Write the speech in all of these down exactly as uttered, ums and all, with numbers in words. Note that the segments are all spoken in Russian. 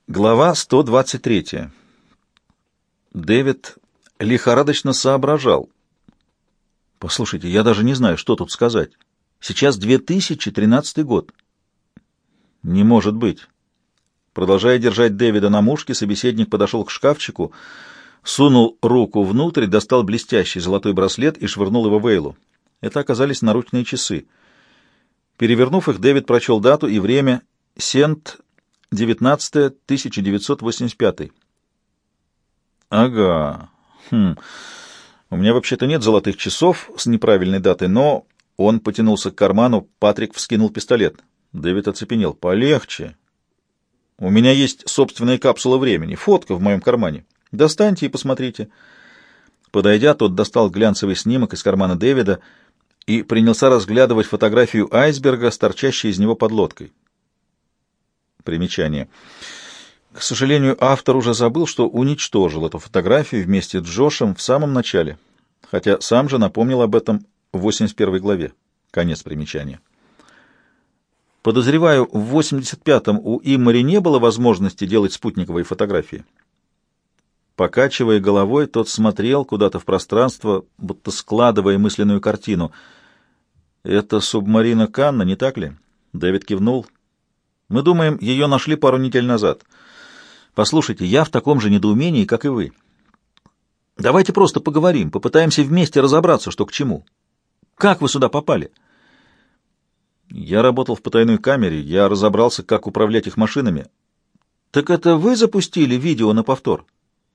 Глава сто двадцать три. Дэвид лихорадочно соображал. Послушайте, я даже не знаю, что тут сказать. Сейчас две тысячи тринадцатый год. Не может быть. Продолжая держать Дэвида на мушке, собеседник подошел к шкафчику, сунул руку внутрь, достал блестящий золотой браслет и швырнул его Вейлу. Это оказались наручные часы. Перевернув их, Дэвид прочел дату и время. Сент, девятнадцатое тысяча девятьсот восемьдесят пятый. Ага. Хм. У меня вообще-то нет золотых часов с неправильной датой, но он потянулся к карману, Патрик вскинул пистолет. Дэвид оцепенел. Полегче. У меня есть собственная капсула времени, фотка в моем кармане. Достаньте и посмотрите. Подойдя, тот достал глянцевый снимок из кармана Дэвида и принялся разглядывать фотографию айсберга, торчащей из него под лодкой. Примечание. К сожалению, автор уже забыл, что уничтожил эту фотографию вместе с Джошем в самом начале, хотя сам же напомнил об этом в восемьдесят первой главе. Конец примечания. Подозреваю, в восемьдесят пятом у Иммори не было возможности делать спутниковые фотографии. Покачивая головой, тот смотрел куда-то в пространство, будто складывая мысленную картину. «Это субмарина Канна, не так ли?» Дэвид кивнул. «Мы думаем, ее нашли пару недель назад. Послушайте, я в таком же недоумении, как и вы. Давайте просто поговорим, попытаемся вместе разобраться, что к чему. Как вы сюда попали?» «Я работал в потайной камере, я разобрался, как управлять их машинами». «Так это вы запустили видео на повтор?»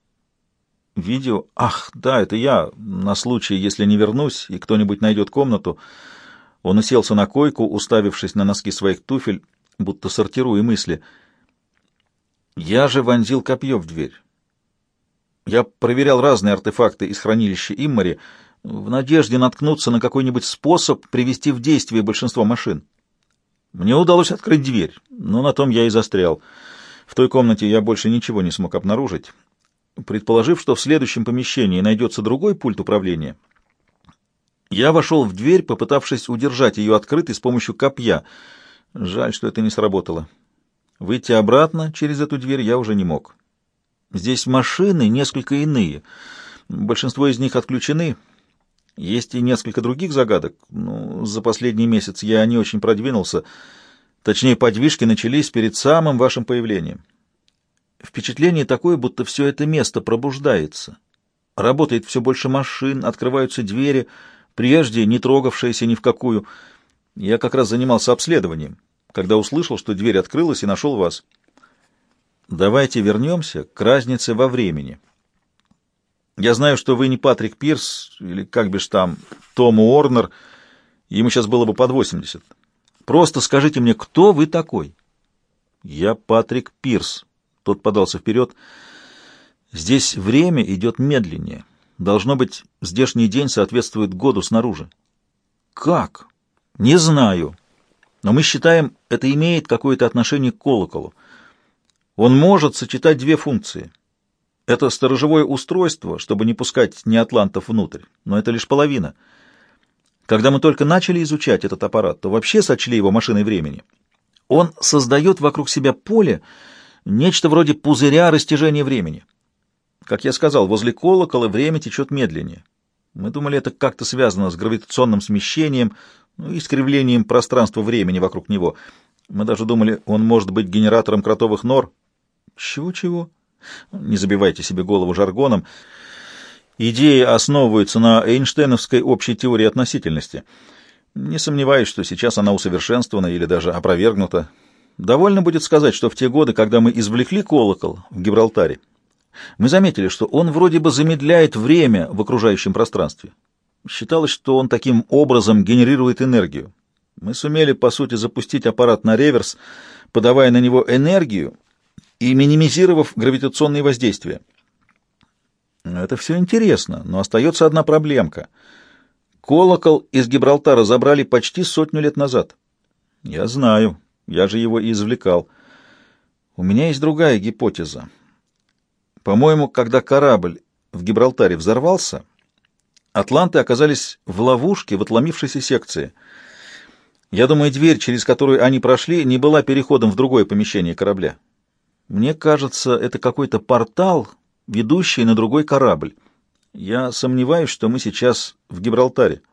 «Видео? Ах, да, это я. На случай, если не вернусь, и кто-нибудь найдет комнату». Он уселся на койку, уставившись на носки своих туфель, будто сортируя мысли. «Я же вонзил копье в дверь. Я проверял разные артефакты из хранилища Иммори в надежде наткнуться на какой-нибудь способ привести в действие большинство машин. Мне удалось открыть дверь, но на том я и застрял. В той комнате я больше ничего не смог обнаружить. Предположив, что в следующем помещении найдется другой пульт управления, я вошел в дверь, попытавшись удержать ее открытой с помощью копья. Жаль, что это не сработало. Выйти обратно через эту дверь я уже не мог. Здесь машины несколько иные. Большинство из них отключены. Есть и несколько других загадок, но за последний месяц я не очень продвинулся. Точнее, подвижки начались перед самым вашим появлением. Впечатление такое, будто все это место пробуждается. Работает все больше машин, открываются двери, прежде не трогавшиеся ни в какую. Я как раз занимался обследованием, когда услышал, что дверь открылась, и нашел вас. Давайте вернемся к разнице во времени. Я знаю, что вы не Патрик Пирс, или как бишь там, Том Уорнер, ему сейчас было бы под восемьдесят. Просто скажите мне, кто вы такой? Я Патрик Пирс. Тот подался вперед. Здесь время идет медленнее. Должно быть, здешний день соответствует году снаружи. Как? Не знаю. Но мы считаем, это имеет какое-то отношение к колоколу. Он может сочетать две функции. Это сторожевое устройство, чтобы не пускать неатлантов внутрь, но это лишь половина. Когда мы только начали изучать этот аппарат, то вообще сочли его машиной времени. Он создает вокруг себя поле, нечто вроде пузыря растяжения времени. Как я сказал, возле колокола время течет медленнее. Мы думали, это как-то связано с гравитационным смещением, ну, искривлением пространства-времени вокруг него. Мы даже думали, он может быть генератором кротовых нор. Чего-чего? Не забивайте себе голову жаргоном. Идеи основываются на эйнштейновской общей теории относительности. Не сомневаюсь, что сейчас она усовершенствована или даже опровергнута. Довольно будет сказать, что в те годы, когда мы извлекли колокол в Гибралтаре, мы заметили, что он вроде бы замедляет время в окружающем пространстве. Считалось, что он таким образом генерирует энергию. Мы сумели, по сути, запустить аппарат на реверс, подавая на него энергию и минимизировав гравитационные воздействия. Это все интересно, но остается одна проблемка. Колокол из Гибралтара забрали почти сотню лет назад. Я знаю, я же его и извлекал. У меня есть другая гипотеза. По-моему, когда корабль в Гибралтаре взорвался, атланты оказались в ловушке в отломившейся секции. Я думаю, дверь, через которую они прошли, не была переходом в другое помещение корабля. Мне кажется, это какой-то портал, ведущий на другой корабль. Я сомневаюсь, что мы сейчас в Гибралтаре.